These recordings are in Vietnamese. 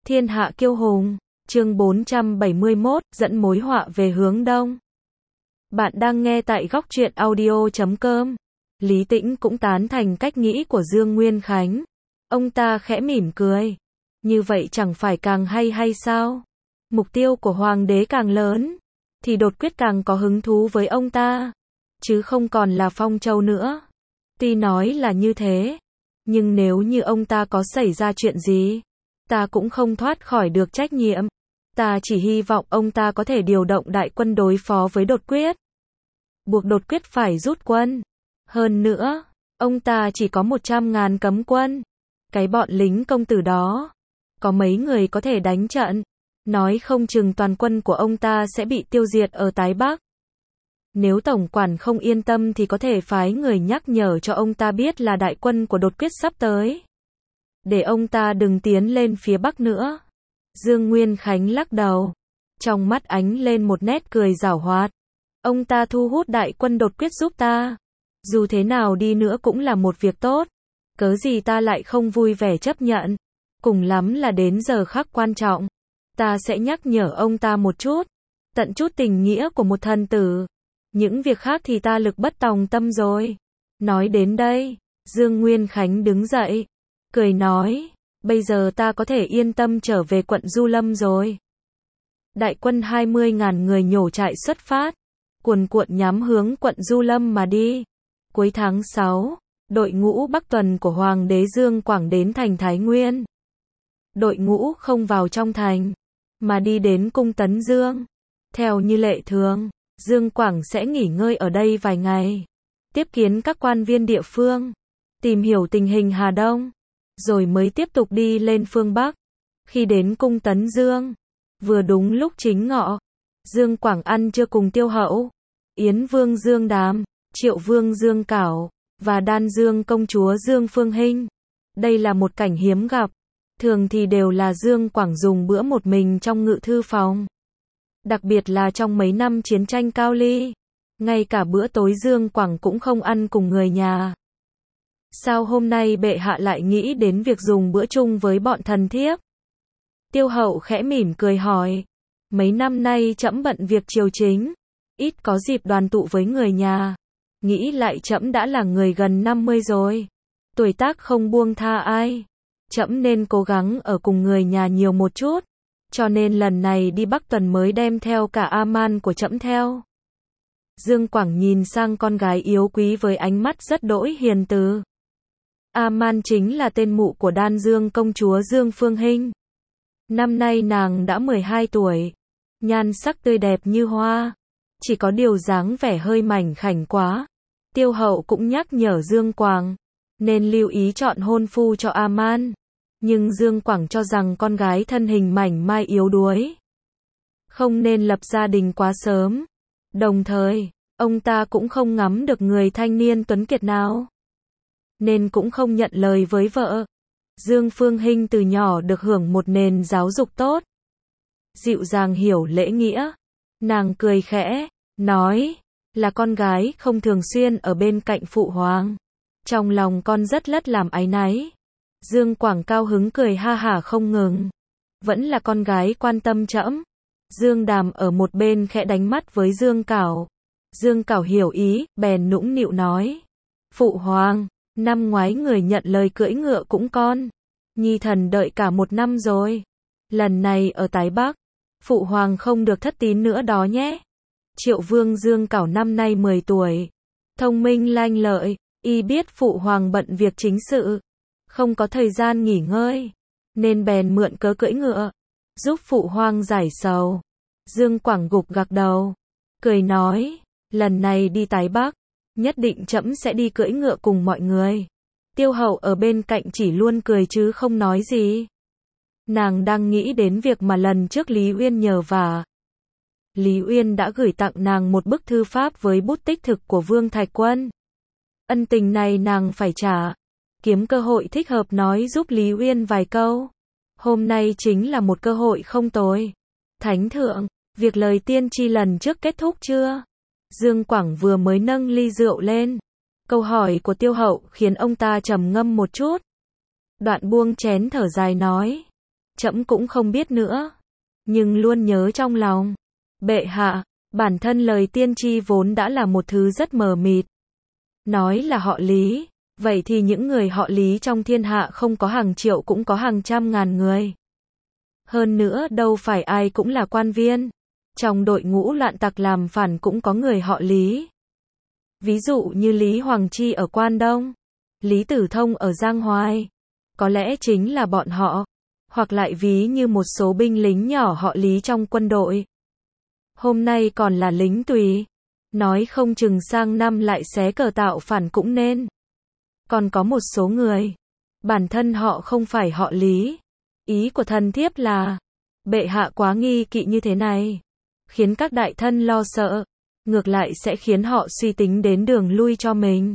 Thiên hạ kiêu hùng, chương 471, dẫn mối họa về hướng đông. Bạn đang nghe tại góc truyện audio.com. Lý Tĩnh cũng tán thành cách nghĩ của Dương Nguyên Khánh. Ông ta khẽ mỉm cười. Như vậy chẳng phải càng hay sao? Mục tiêu của hoàng đế càng lớn, thì đột quyết càng có hứng thú với ông ta, chứ không còn là Phong Châu nữa. Tuy nói là như thế, nhưng nếu như ông ta có xảy ra chuyện gì, ta cũng không thoát khỏi được trách nhiệm. Ta chỉ hy vọng ông ta có thể điều động đại quân đối phó với đột quyết, buộc đột quyết phải rút quân. Hơn nữa, ông ta chỉ có 100.000 cấm quân. Cái bọn lính công tử đó, có mấy người có thể đánh trận, nói không chừng toàn quân của ông ta sẽ bị tiêu diệt ở Tái Bắc. Nếu tổng quản không yên tâm thì có thể phái người nhắc nhở cho ông ta biết là đại quân của đột quyết sắp tới, để ông ta đừng tiến lên phía Bắc nữa. Dương Nguyên Khánh lắc đầu, trong mắt ánh lên một nét cười giảo hoạt. Ông ta thu hút đại quân đột quyết giúp ta, dù thế nào đi nữa cũng là một việc tốt, cớ gì ta lại không vui vẻ chấp nhận. Cùng lắm là đến giờ khắc quan trọng, ta sẽ nhắc nhở ông ta một chút, tận chút tình nghĩa của một thần tử. Những việc khác thì ta lực bất tòng tâm rồi. Nói đến đây, Dương Nguyên Khánh đứng dậy, cười nói, bây giờ ta có thể yên tâm trở về quận Du Lâm rồi. Đại quân 20.000 người nhổ trại xuất phát, cuồn cuộn nhắm hướng quận Du Lâm mà đi. Cuối tháng 6, đội ngũ Bắc Tuần của Hoàng đế Dương Quảng đến thành Thái Nguyên. Đội ngũ không vào trong thành, mà đi đến cung Tấn Dương. Theo như lệ thường, Dương Quảng sẽ nghỉ ngơi ở đây vài ngày, tiếp kiến các quan viên địa phương, tìm hiểu tình hình Hà Đông, rồi mới tiếp tục đi lên phương Bắc. Khi đến cung Tấn Dương, vừa đúng lúc chính ngọ, Dương Quảng ăn trưa cùng Tiêu Hậu, Yến Vương Dương Đàm, Triệu Vương Dương Cảo, và Đan Dương công chúa Dương Phương Hinh. Đây là một cảnh hiếm gặp, thường thì đều là Dương Quảng dùng bữa một mình trong ngự thư phòng. Đặc biệt là trong mấy năm chiến tranh Cao Ly, ngay cả bữa tối Dương Quảng cũng không ăn cùng người nhà. Sao hôm nay bệ hạ lại nghĩ đến việc dùng bữa chung với bọn thần thiếp? Tiêu Hậu khẽ mỉm cười hỏi. Mấy năm nay trẫm bận việc triều chính, ít có dịp đoàn tụ với người nhà. Nghĩ lại trẫm đã là người gần 50 rồi, tuổi tác không buông tha ai, trẫm nên cố gắng ở cùng người nhà nhiều một chút. Cho nên lần này đi Bắc Tuần mới đem theo cả A-man của trẫm theo. Dương Quảng nhìn sang con gái yếu quý với ánh mắt rất đỗi hiền từ. A-man chính là tên mụ của Đan Dương công chúa Dương Phương Hinh. Năm nay nàng đã 12 tuổi, nhan sắc tươi đẹp như hoa, chỉ có điều dáng vẻ hơi mảnh khảnh quá. Tiêu Hậu cũng nhắc nhở Dương Quảng nên lưu ý chọn hôn phu cho A-man. Nhưng Dương Quảng cho rằng con gái thân hình mảnh mai yếu đuối, không nên lập gia đình quá sớm. Đồng thời, ông ta cũng không ngắm được người thanh niên tuấn kiệt nào, nên cũng không nhận lời với vợ. Dương Phương Hinh từ nhỏ được hưởng một nền giáo dục tốt, dịu dàng hiểu lễ nghĩa. Nàng cười khẽ, nói, là con gái không thường xuyên ở bên cạnh phụ hoàng, trong lòng con rất lất làm áy náy. Dương Quảng cao hứng cười ha hả không ngừng. Vẫn là con gái quan tâm trẫm. Dương Đàm ở một bên khẽ đánh mắt với Dương Cảo. Dương Cảo hiểu ý, bèn nũng nịu nói. Phụ hoàng, năm ngoái người nhận lời cưỡi ngựa cũng con. Nhi thần đợi cả 1 năm rồi. Lần này ở Tái Bắc, phụ hoàng không được thất tín nữa đó nhé. Triệu Vương Dương Cảo năm nay 10 tuổi. Thông minh lanh lợi, y biết phụ hoàng bận việc chính sự, không có thời gian nghỉ ngơi, nên bèn mượn cớ cưỡi ngựa, giúp phụ hoàng giải sầu. Dương Quảng gục gặc đầu, cười nói, lần này đi Tái Bắc, nhất định trẫm sẽ đi cưỡi ngựa cùng mọi người. Tiêu Hậu ở bên cạnh chỉ luôn cười chứ không nói gì. Nàng đang nghĩ đến việc mà lần trước Lý Uyên nhờ vả. Lý Uyên đã gửi tặng nàng một bức thư pháp với bút tích thực của Vương Thạch Quân. Ân tình này nàng phải trả. Kiếm cơ hội thích hợp nói giúp Lý Uyên vài câu. Hôm nay chính là một cơ hội không tồi. Thánh thượng, việc lời tiên tri lần trước kết thúc chưa? Dương Quảng vừa mới nâng ly rượu lên. Câu hỏi của Tiêu Hậu khiến ông ta trầm ngâm một chút. Đoạn buông chén thở dài nói. Trẫm cũng không biết nữa, nhưng luôn nhớ trong lòng. Bệ hạ, bản thân lời tiên tri vốn đã là một thứ rất mờ mịt. Nói là họ Lý, vậy thì những người họ Lý trong thiên hạ không có hàng triệu cũng có hàng trăm ngàn người. Hơn nữa đâu phải ai cũng là quan viên. Trong đội ngũ loạn tặc làm phản cũng có người họ Lý. Ví dụ như Lý Hoàng Chi ở Quan Đông, Lý Tử Thông ở Giang Hoài. Có lẽ chính là bọn họ. Hoặc lại ví như một số binh lính nhỏ họ Lý trong quân đội. Hôm nay còn là lính tùy. Nói không chừng sang năm lại xé cờ tạo phản cũng nên. Còn có một số người, bản thân họ không phải họ Lý. Ý của thần thiếp là, bệ hạ quá nghi kỵ như thế này, khiến các đại thân lo sợ, ngược lại sẽ khiến họ suy tính đến đường lui cho mình.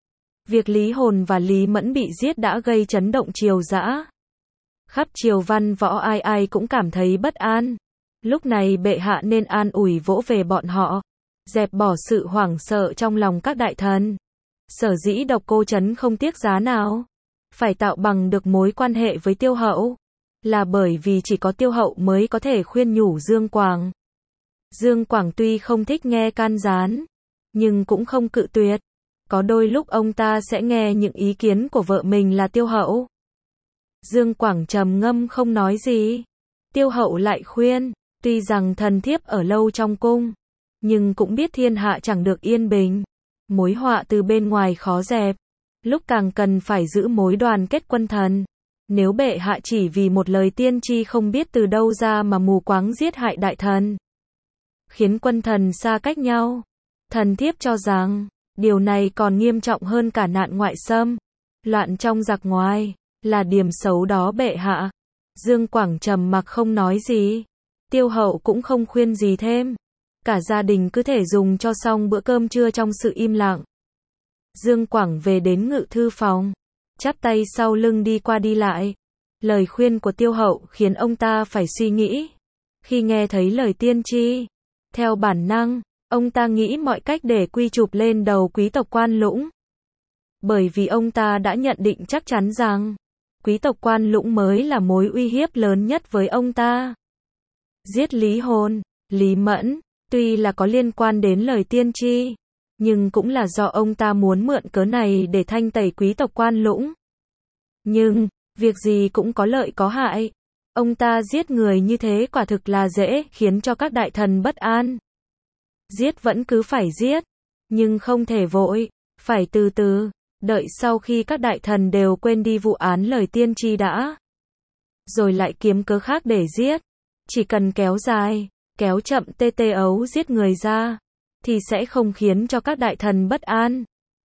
Việc Lý Hồn và Lý Mẫn bị giết đã gây chấn động triều dã. Khắp triều văn võ ai ai cũng cảm thấy bất an. Lúc này bệ hạ nên an ủi vỗ về bọn họ, dẹp bỏ sự hoảng sợ trong lòng các đại thần. Sở dĩ Độc Cô Trấn không tiếc giá nào phải tạo bằng được mối quan hệ với Tiêu Hậu, là bởi vì chỉ có Tiêu Hậu mới có thể khuyên nhủ Dương Quảng. Dương Quảng tuy không thích nghe can gián, nhưng cũng không cự tuyệt. Có đôi lúc ông ta sẽ nghe những ý kiến của vợ mình là Tiêu Hậu. Dương Quảng trầm ngâm không nói gì. Tiêu Hậu lại khuyên, tuy rằng thần thiếp ở lâu trong cung, nhưng cũng biết thiên hạ chẳng được yên bình. Mối họa từ bên ngoài khó dẹp. Lúc càng cần phải giữ mối đoàn kết quân thần. Nếu bệ hạ chỉ vì một lời tiên tri không biết từ đâu ra mà mù quáng giết hại đại thần, khiến quân thần xa cách nhau, thần thiếp cho rằng, điều này còn nghiêm trọng hơn cả nạn ngoại xâm, loạn trong giặc ngoài, là điểm xấu đó bệ hạ. Dương Quảng trầm mặc không nói gì. Tiêu Hậu cũng không khuyên gì thêm. Cả gia đình cứ thể dùng cho xong bữa cơm trưa trong sự im lặng. Dương Quảng về đến ngự thư phòng, chắp tay sau lưng đi qua đi lại. Lời khuyên của Tiêu Hậu khiến ông ta phải suy nghĩ. Khi nghe thấy lời tiên tri, theo bản năng, ông ta nghĩ mọi cách để quy chụp lên đầu quý tộc Quan Lũng. Bởi vì ông ta đã nhận định chắc chắn rằng, quý tộc Quan Lũng mới là mối uy hiếp lớn nhất với ông ta. Giết Lý Hồn, Lý Mẫn, tuy là có liên quan đến lời tiên tri, nhưng cũng là do ông ta muốn mượn cớ này để thanh tẩy quý tộc Quan Lũng. Nhưng, việc gì cũng có lợi có hại. Ông ta giết người như thế quả thực là dễ khiến cho các đại thần bất an. Giết vẫn cứ phải giết, nhưng không thể vội, phải từ từ, đợi sau khi các đại thần đều quên đi vụ án lời tiên tri đã, rồi lại kiếm cớ khác để giết. Chỉ cần kéo dài, kéo chậm tê ấu giết người ra, thì sẽ không khiến cho các đại thần bất an.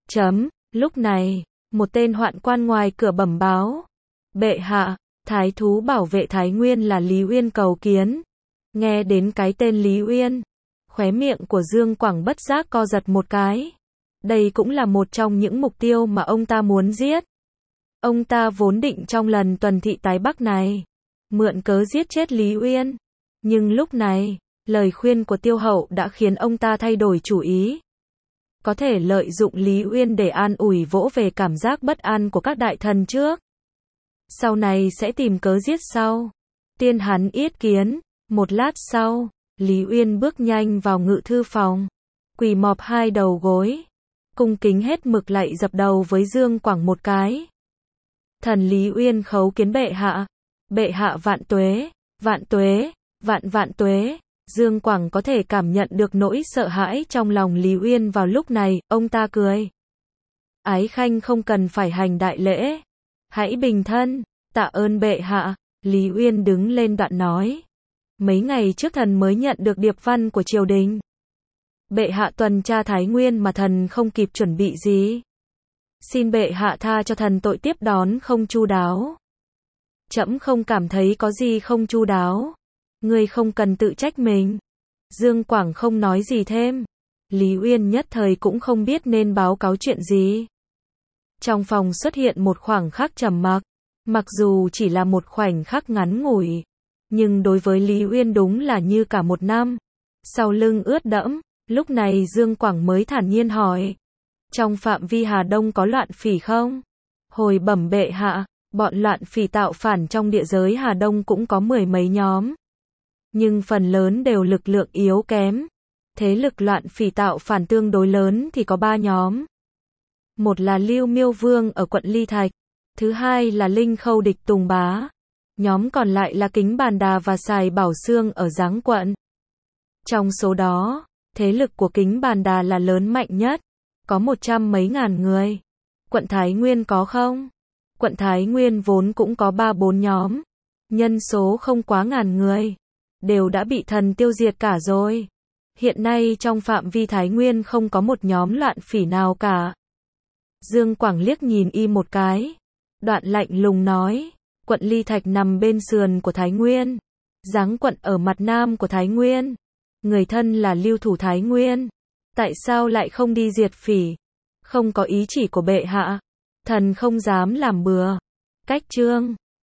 Lúc này, một tên hoạn quan ngoài cửa bẩm báo. Bệ hạ, thái thú bảo vệ Thái Nguyên là Lý Uyên cầu kiến. Nghe đến cái tên Lý Uyên, khóe miệng của Dương Quảng bất giác co giật một cái. Đây cũng là một trong những mục tiêu mà ông ta muốn giết. Ông ta vốn định trong lần tuần thị Tái Bắc này, mượn cớ giết chết Lý Uyên. Nhưng lúc này, lời khuyên của Tiêu Hậu đã khiến ông ta thay đổi chủ ý. Có thể lợi dụng Lý Uyên để an ủi vỗ về cảm giác bất an của các đại thần trước. Sau này sẽ tìm cớ giết sau. Tiên hắn yết kiến. Một lát sau, Lý Uyên bước nhanh vào ngự thư phòng, quỳ mọp hai đầu gối, cung kính hết mực lạy dập đầu với Dương Quảng một cái. Thần Lý Uyên khấu kiến bệ hạ. Bệ hạ vạn tuế, vạn tuế, vạn tuế. Dương Quảng có thể cảm nhận được nỗi sợ hãi trong lòng Lý Uyên vào lúc này, ông ta cười. Ái khanh không cần phải hành đại lễ. Hãy bình thân, tạ ơn bệ hạ. Lý Uyên đứng lên đoạn nói. Mấy ngày trước thần mới nhận được điệp văn của triều đình. Bệ hạ tuần tra Thái Nguyên mà thần không kịp chuẩn bị gì. Xin bệ hạ tha cho thần tội tiếp đón không chu đáo. Trẫm không cảm thấy có gì không chu đáo. Ngươi không cần tự trách mình. Dương Quảng không nói gì thêm. Lý Uyên nhất thời cũng không biết nên báo cáo chuyện gì. Trong phòng xuất hiện một khoảng khắc trầm mặc. Mặc dù chỉ là một khoảnh khắc ngắn ngủi, nhưng đối với Lý Uyên đúng là như cả một năm. Sau lưng ướt đẫm, lúc này Dương Quảng mới thản nhiên hỏi. Trong phạm vi Hà Đông có loạn phỉ không? Hồi bẩm bệ hạ, Bọn loạn phỉ tạo phản trong địa giới Hà Đông cũng có mười mấy nhóm. Nhưng phần lớn đều lực lượng yếu kém. Thế lực loạn phỉ tạo phản tương đối lớn thì có 3 nhóm. Một là Lưu Miêu Vương ở quận Ly Thạch. Thứ hai là Linh Khâu địch Tùng Bá. Nhóm còn lại là Kính Bàn Đà và Sài Bảo Xương ở Giáng quận. Trong số đó, thế lực của Kính Bàn Đà là lớn mạnh nhất. Có 100 mấy ngàn người. Quận Thái Nguyên có không? Quận Thái Nguyên vốn cũng có 3-4 nhóm. Nhân số không quá ngàn người. Đều đã bị thần tiêu diệt cả rồi. Hiện nay trong phạm vi Thái Nguyên không có một nhóm loạn phỉ nào cả. Dương Quảng liếc nhìn y một cái. Đoạn lạnh lùng nói. Quận Ly Thạch nằm bên sườn của Thái Nguyên. Giáng quận ở mặt nam của Thái Nguyên. Người thân là lưu thủ Thái Nguyên. Tại sao lại không đi diệt phỉ? Không có ý chỉ của bệ hạ. Thần không dám làm bừa. Cách trương.